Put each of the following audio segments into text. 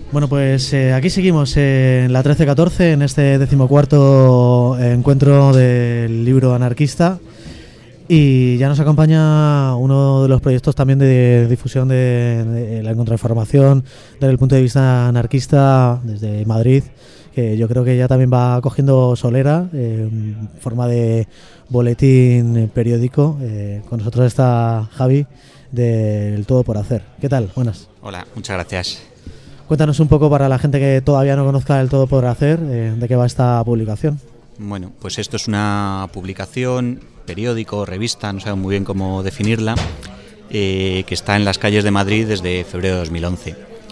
Bueno, pues aquí seguimos en la 1314, en este 14º encuentro del libro anarquista, y ya nos acompaña uno de los proyectos también de difusión de la contrainformación desde el punto de vista anarquista desde Madrid, que yo creo que ya también va cogiendo solera en forma de boletín periódico. Con nosotros está Javi del Todo por Hacer. ¿Qué tal? Buenas. Hola, muchas gracias. Cuéntanos un poco, para la gente que todavía no conozca el Todo por Hacer, de qué va esta publicación. Bueno, pues esto es una publicación, periódico, revista, no sabemos muy bien cómo definirla, que está en las calles de Madrid desde febrero de 2011.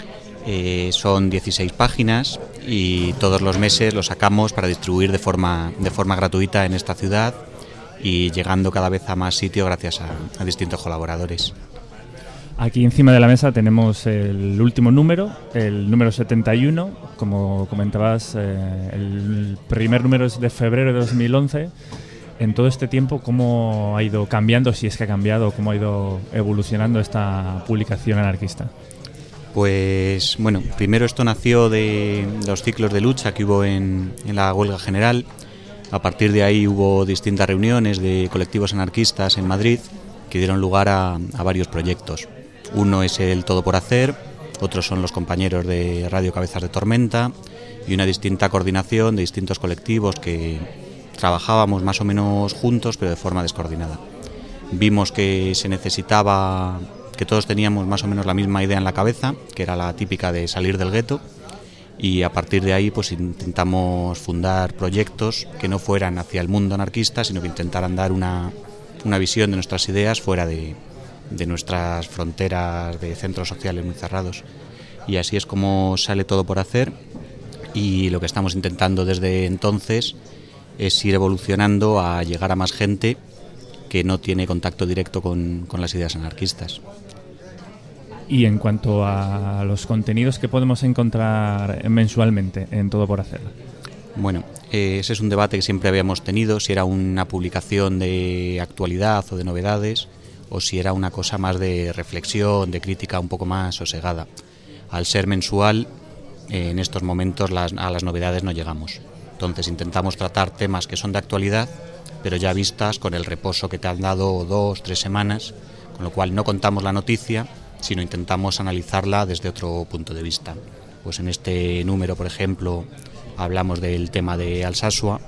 Son 16 páginas y todos los meses lo sacamos para distribuir de forma gratuita en esta ciudad y llegando cada vez a más sitios gracias a distintos colaboradores. Aquí encima de la mesa tenemos el último número, el número 71. Como comentabas, el primer número es de febrero de 2011. En todo este tiempo, ¿cómo ha ido cambiando, si es que ha cambiado, cómo ha ido evolucionando esta publicación anarquista? Pues bueno, primero esto nació de los ciclos de lucha que hubo en la huelga general. A partir de ahí hubo distintas reuniones de colectivos anarquistas en Madrid que dieron lugar a varios proyectos. Uno es el Todo por Hacer, otros son los compañeros de Radio Cabezas de Tormenta y una distinta coordinación de distintos colectivos que trabajábamos más o menos juntos pero de forma descoordinada. Vimos que se necesitaba, que todos teníamos más o menos la misma idea en la cabeza, que era la típica de salir del gueto, y a partir de ahí pues intentamos fundar proyectos que no fueran hacia el mundo anarquista, sino que intentaran dar una visión de nuestras ideas fuera de nuestras fronteras de centros sociales muy cerrados. Y así es como sale Todo por Hacer, y lo que estamos intentando desde entonces es ir evolucionando a llegar a más gente que no tiene contacto directo con las ideas anarquistas. Y en cuanto a los contenidos que podemos encontrar mensualmente en Todo por Hacer. Bueno, ese es un debate que siempre habíamos tenido, si era una publicación de actualidad o de novedades, o si era una cosa más de reflexión, de crítica un poco más sosegada. Al ser mensual, en estos momentos a las novedades no llegamos. Entonces intentamos tratar temas que son de actualidad, pero ya vistas con el reposo que te han dado 2-3 semanas, con lo cual no contamos la noticia, sino intentamos analizarla desde otro punto de vista. Pues en este número, por ejemplo, hablamos del tema de Alsasua,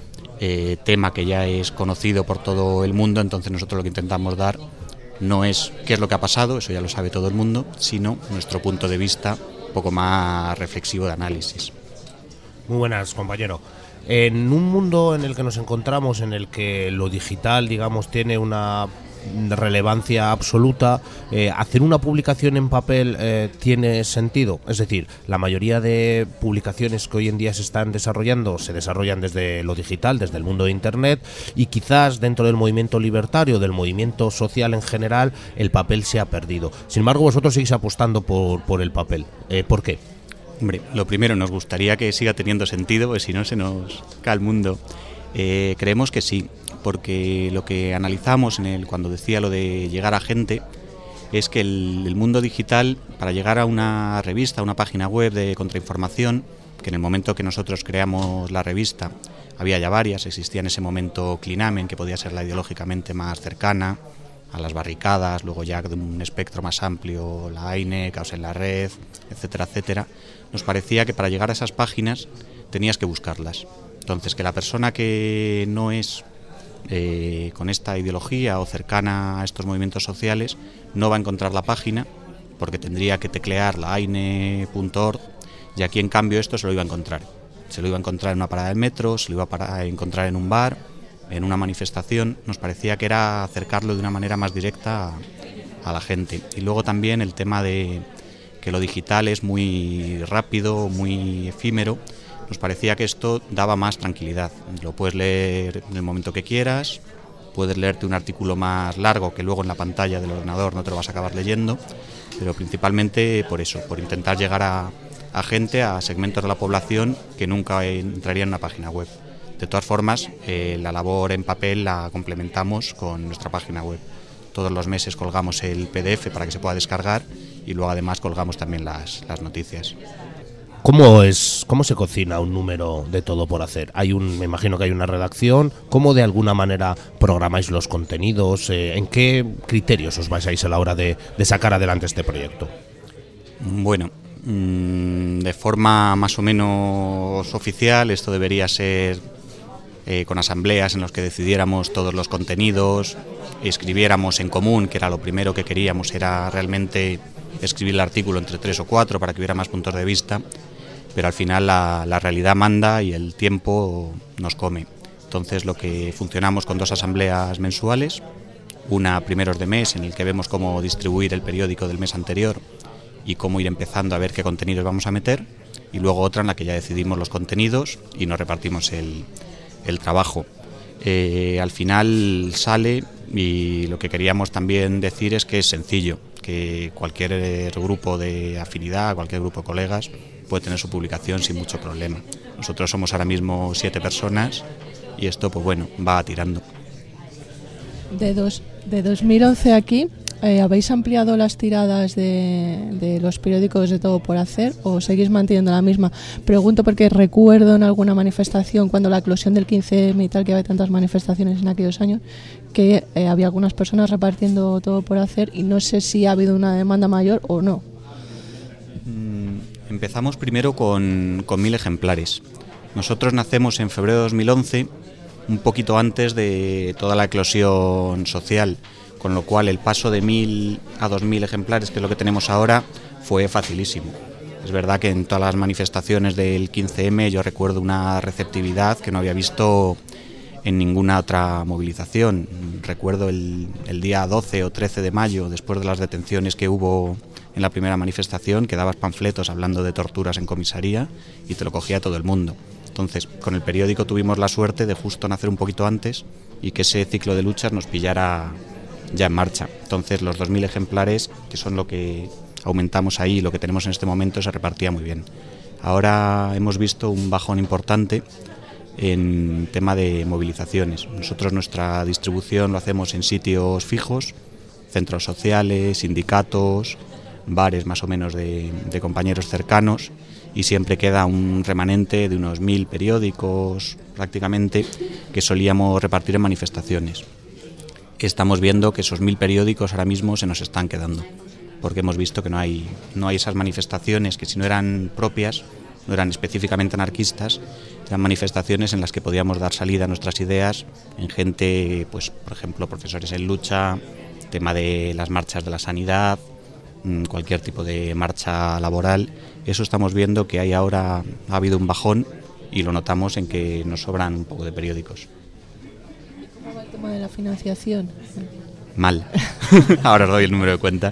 tema que ya es conocido por todo el mundo. Entonces nosotros lo que intentamos dar no es qué es lo que ha pasado, eso ya lo sabe todo el mundo, sino nuestro punto de vista un poco más reflexivo de análisis. Muy buenas, compañero. En un mundo en el que nos encontramos, en el que lo digital, digamos, tiene una relevancia absoluta, hacer una publicación en papel tiene sentido. Es decir, la mayoría de publicaciones que hoy en día se están desarrollando se desarrollan desde lo digital, desde el mundo de Internet, y quizás dentro del movimiento libertario, del movimiento social en general, el papel se ha perdido. Sin embargo, vosotros seguís apostando por el papel. ¿Por qué? Hombre, lo primero, nos gustaría que siga teniendo sentido, porque si no se nos cae el mundo. Creemos que sí, porque lo que analizamos cuando decía lo de llegar a gente, es que el mundo digital, para llegar a una revista, a una página web de contrainformación, que en el momento que nosotros creamos la revista había ya varias, existía en ese momento Clinamen, que podía ser la ideológicamente más cercana a las barricadas, luego ya de un espectro más amplio, la AINE, Caos en la Red, etcétera, etcétera. Nos parecía que para llegar a esas páginas tenías que buscarlas. Entonces, que la persona que no es con esta ideología o cercana a estos movimientos sociales no va a encontrar la página, porque tendría que teclear la aine.org, y aquí en cambio esto se lo iba a encontrar. Se lo iba a encontrar en una parada del metro, se lo iba a encontrar en un bar, en una manifestación. Nos parecía que era acercarlo de una manera más directa a la gente. Y luego también el tema de que lo digital es muy rápido, muy efímero. Nos parecía que esto daba más tranquilidad. Lo puedes leer en el momento que quieras, puedes leerte un artículo más largo que luego en la pantalla del ordenador no te lo vas a acabar leyendo, pero principalmente por eso, por intentar llegar a gente, a segmentos de la población que nunca entrarían en una página web. De todas formas, la labor en papel la complementamos con nuestra página web. Todos los meses colgamos el PDF para que se pueda descargar, y luego además colgamos también las noticias. ¿Cómo se cocina un número de Todo por Hacer? Me imagino que hay una redacción. ¿Cómo de alguna manera programáis los contenidos? ¿En qué criterios os basáis a la hora de sacar adelante este proyecto? Bueno, de forma más o menos oficial, esto debería ser con asambleas en las que decidiéramos todos los contenidos, escribiéramos en común, que era lo primero que queríamos, era realmente escribir el artículo entre 3 o 4 para que hubiera más puntos de vista, pero al final la realidad manda y el tiempo nos come. Entonces lo que funcionamos con 2 asambleas mensuales, una a primeros de mes en el que vemos cómo distribuir el periódico del mes anterior y cómo ir empezando a ver qué contenidos vamos a meter, y luego otra en la que ya decidimos los contenidos y nos repartimos el trabajo. Al final sale, y lo que queríamos también decir es que es sencillo, que cualquier grupo de afinidad, cualquier grupo de colegas puede tener su publicación sin mucho problema. Nosotros somos ahora mismo 7 personas y esto pues bueno, va tirando. De 2011 aquí, ¿habéis ampliado las tiradas de los periódicos de Todo por Hacer o seguís manteniendo la misma? Pregunto porque recuerdo en alguna manifestación, cuando la eclosión del 15M y tal, que había tantas manifestaciones en aquellos años, que había algunas personas repartiendo Todo por Hacer, y no sé si ha habido una demanda mayor o no. Empezamos primero con 1000 ejemplares. Nosotros nacemos en febrero de 2011, un poquito antes de toda la eclosión social, con lo cual el paso de 1000 a 2000 ejemplares, que es lo que tenemos ahora, fue facilísimo. Es verdad que en todas las manifestaciones del 15M yo recuerdo una receptividad que no había visto en ninguna otra movilización. Recuerdo el día 12 o 13 de mayo, después de las detenciones que hubo en la primera manifestación, que dabas panfletos hablando de torturas en comisaría y te lo cogía todo el mundo. Entonces, con el periódico tuvimos la suerte de justo nacer un poquito antes y que ese ciclo de luchas nos pillara ya en marcha. Entonces, los 2000 ejemplares, que son lo que aumentamos ahí, lo que tenemos en este momento, se repartía muy bien. Ahora hemos visto un bajón importante en tema de movilizaciones. Nosotros nuestra distribución lo hacemos en sitios fijos, centros sociales, sindicatos, bares más o menos de compañeros cercanos, y siempre queda un remanente de unos 1000 periódicos prácticamente que solíamos repartir en manifestaciones. Estamos viendo que esos 1000 periódicos ahora mismo se nos están quedando, porque hemos visto que no hay esas manifestaciones que, si no eran propias, no eran específicamente anarquistas, eran manifestaciones en las que podíamos dar salida a nuestras ideas en gente, pues por ejemplo, profesores en lucha, tema de las marchas de la sanidad, cualquier tipo de marcha laboral. Eso estamos viendo que ha habido un bajón, y lo notamos en que nos sobran un poco de periódicos. ¿Cómo va el tema de la financiación? Mal. Ahora os doy el número de cuenta.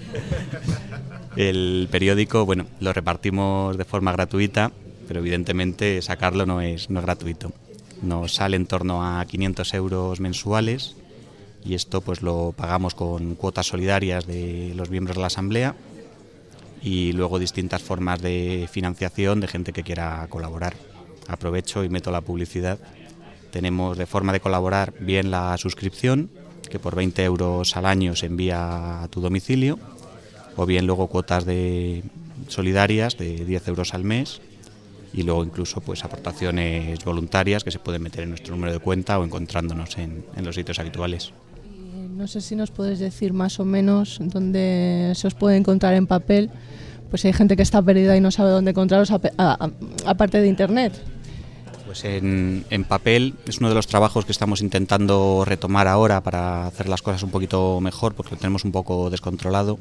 El periódico, bueno, lo repartimos de forma gratuita, pero evidentemente sacarlo no es gratuito. Nos sale en torno a 500 euros mensuales, y esto pues lo pagamos con cuotas solidarias de los miembros de la asamblea y luego distintas formas de financiación de gente que quiera colaborar. Aprovecho y meto la publicidad. Tenemos de forma de colaborar bien la suscripción, que por 20 euros al año se envía a tu domicilio, o bien luego cuotas solidarias de 10 euros al mes, y luego incluso pues aportaciones voluntarias que se pueden meter en nuestro número de cuenta o encontrándonos en los sitios habituales. No sé si nos puedes decir más o menos dónde se os puede encontrar en papel, pues hay gente que está perdida y no sabe dónde encontraros aparte de internet. Pues en papel es uno de los trabajos que estamos intentando retomar ahora para hacer las cosas un poquito mejor, porque lo tenemos un poco descontrolado.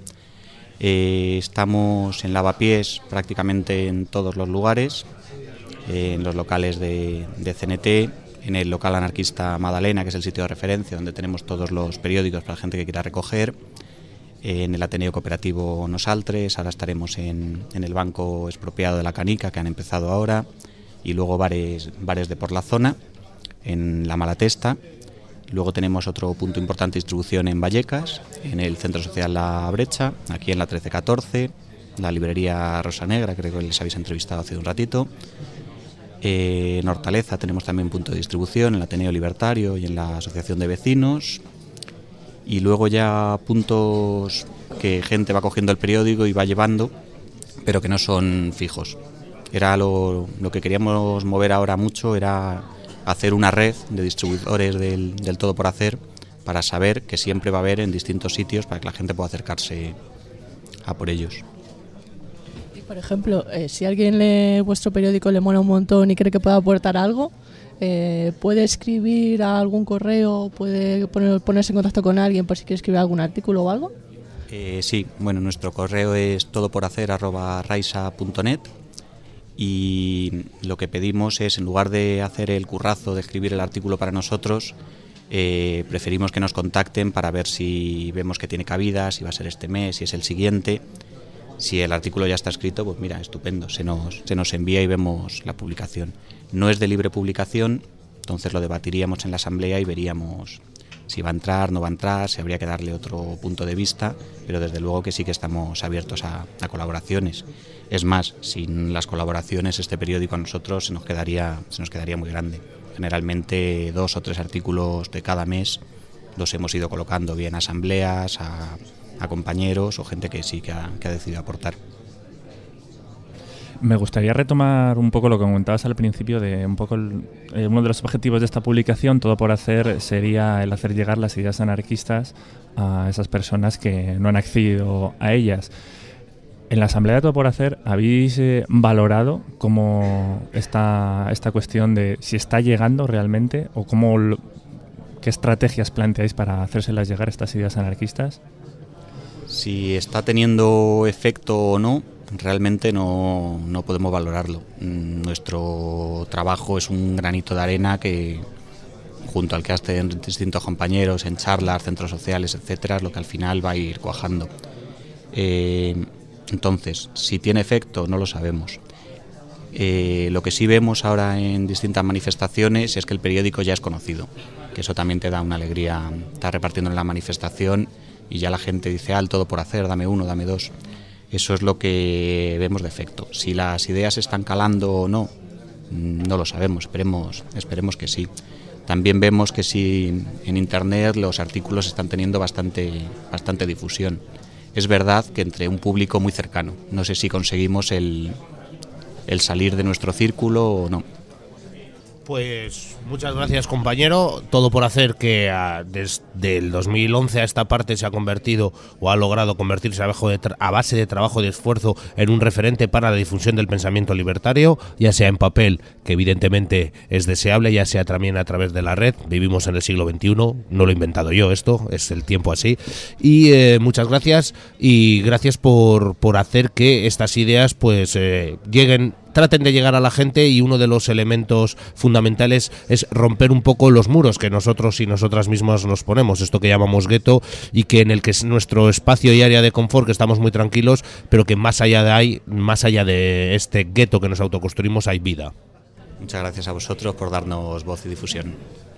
Estamos en lavapiés prácticamente en todos los lugares, en los locales de CNT, en el local anarquista Madalena, que es el sitio de referencia donde tenemos todos los periódicos para la gente que quiera recoger, en el Ateneo Cooperativo Nosaltres, ahora estaremos en el Banco Expropiado de la Canica, que han empezado ahora, y luego bares de por la zona, en la Malatesta. Luego tenemos otro punto importante de distribución en Vallecas, en el Centro Social La Brecha, aquí en la 1314, la librería Rosa Negra, creo que les habéis entrevistado hace un ratito. En Hortaleza tenemos también punto de distribución, en el Ateneo Libertario y en la Asociación de Vecinos. Y luego ya puntos que gente va cogiendo el periódico y va llevando, pero que no son fijos. Era lo que queríamos mover ahora mucho, era hacer una red de distribuidores del Todo por Hacer, para saber que siempre va a haber en distintos sitios para que la gente pueda acercarse a por ellos. Y por ejemplo, si alguien lee vuestro periódico, le mola un montón y cree que puede aportar algo, ¿puede escribir a algún correo, puede ponerse en contacto con alguien por si quiere escribir algún artículo o algo? Sí, bueno, nuestro correo es todoporhacer@raisa.net y lo que pedimos es, en lugar de hacer el currazo de escribir el artículo para nosotros, preferimos que nos contacten para ver si vemos que tiene cabida, si va a ser este mes, si es el siguiente. Si el artículo ya está escrito, pues mira, estupendo, se nos envía y vemos la publicación. No es de libre publicación, entonces lo debatiríamos en la asamblea y veríamos si va a entrar, no va a entrar, si habría que darle otro punto de vista, pero desde luego que sí que estamos abiertos a colaboraciones. Es más, sin las colaboraciones este periódico a nosotros se nos quedaría muy grande. Generalmente 2 o 3 artículos de cada mes los hemos ido colocando bien a asambleas, a compañeros o gente que sí que ha decidido aportar. Me gustaría retomar un poco lo que comentabas al principio de un poco uno de los objetivos de esta publicación, Todo por Hacer, sería el hacer llegar las ideas anarquistas a esas personas que no han accedido a ellas. En la Asamblea de Todo por Hacer, ¿habéis valorado cómo esta cuestión de si está llegando realmente o qué estrategias planteáis para hacérselas llegar estas ideas anarquistas? Si está teniendo efecto o no, realmente no podemos valorarlo. Nuestro trabajo es un granito de arena que, junto al que hacen distintos compañeros en charlas, centros sociales, etcétera, es lo que al final va a ir cuajando. Entonces, si tiene efecto, no lo sabemos. Lo que sí vemos ahora en distintas manifestaciones es que el periódico ya es conocido, que eso también te da una alegría, estar repartiendo en la manifestación y ya la gente dice, el Todo por Hacer, dame 1, dame 2. Eso es lo que vemos de efecto. Si las ideas están calando o no, no lo sabemos, esperemos que sí. También vemos que sí, en Internet los artículos están teniendo bastante difusión. Es verdad que entre un público muy cercano. No sé si conseguimos el salir de nuestro círculo o no. Pues muchas gracias, compañero. Todo por Hacer, que desde el 2011 a esta parte se ha convertido o ha logrado convertirse a base de trabajo y de esfuerzo en un referente para la difusión del pensamiento libertario, ya sea en papel, que evidentemente es deseable, ya sea también a través de la red. Vivimos en el siglo XXI, no lo he inventado yo, esto es el tiempo así. Y muchas gracias, y gracias por hacer que estas ideas pues traten de llegar a la gente, y uno de los elementos fundamentales es romper un poco los muros que nosotros y nosotras mismas nos ponemos, esto que llamamos gueto, y que en el que es nuestro espacio y área de confort, que estamos muy tranquilos, pero que más allá de este gueto que nos autoconstruimos hay vida. Muchas gracias a vosotros por darnos voz y difusión.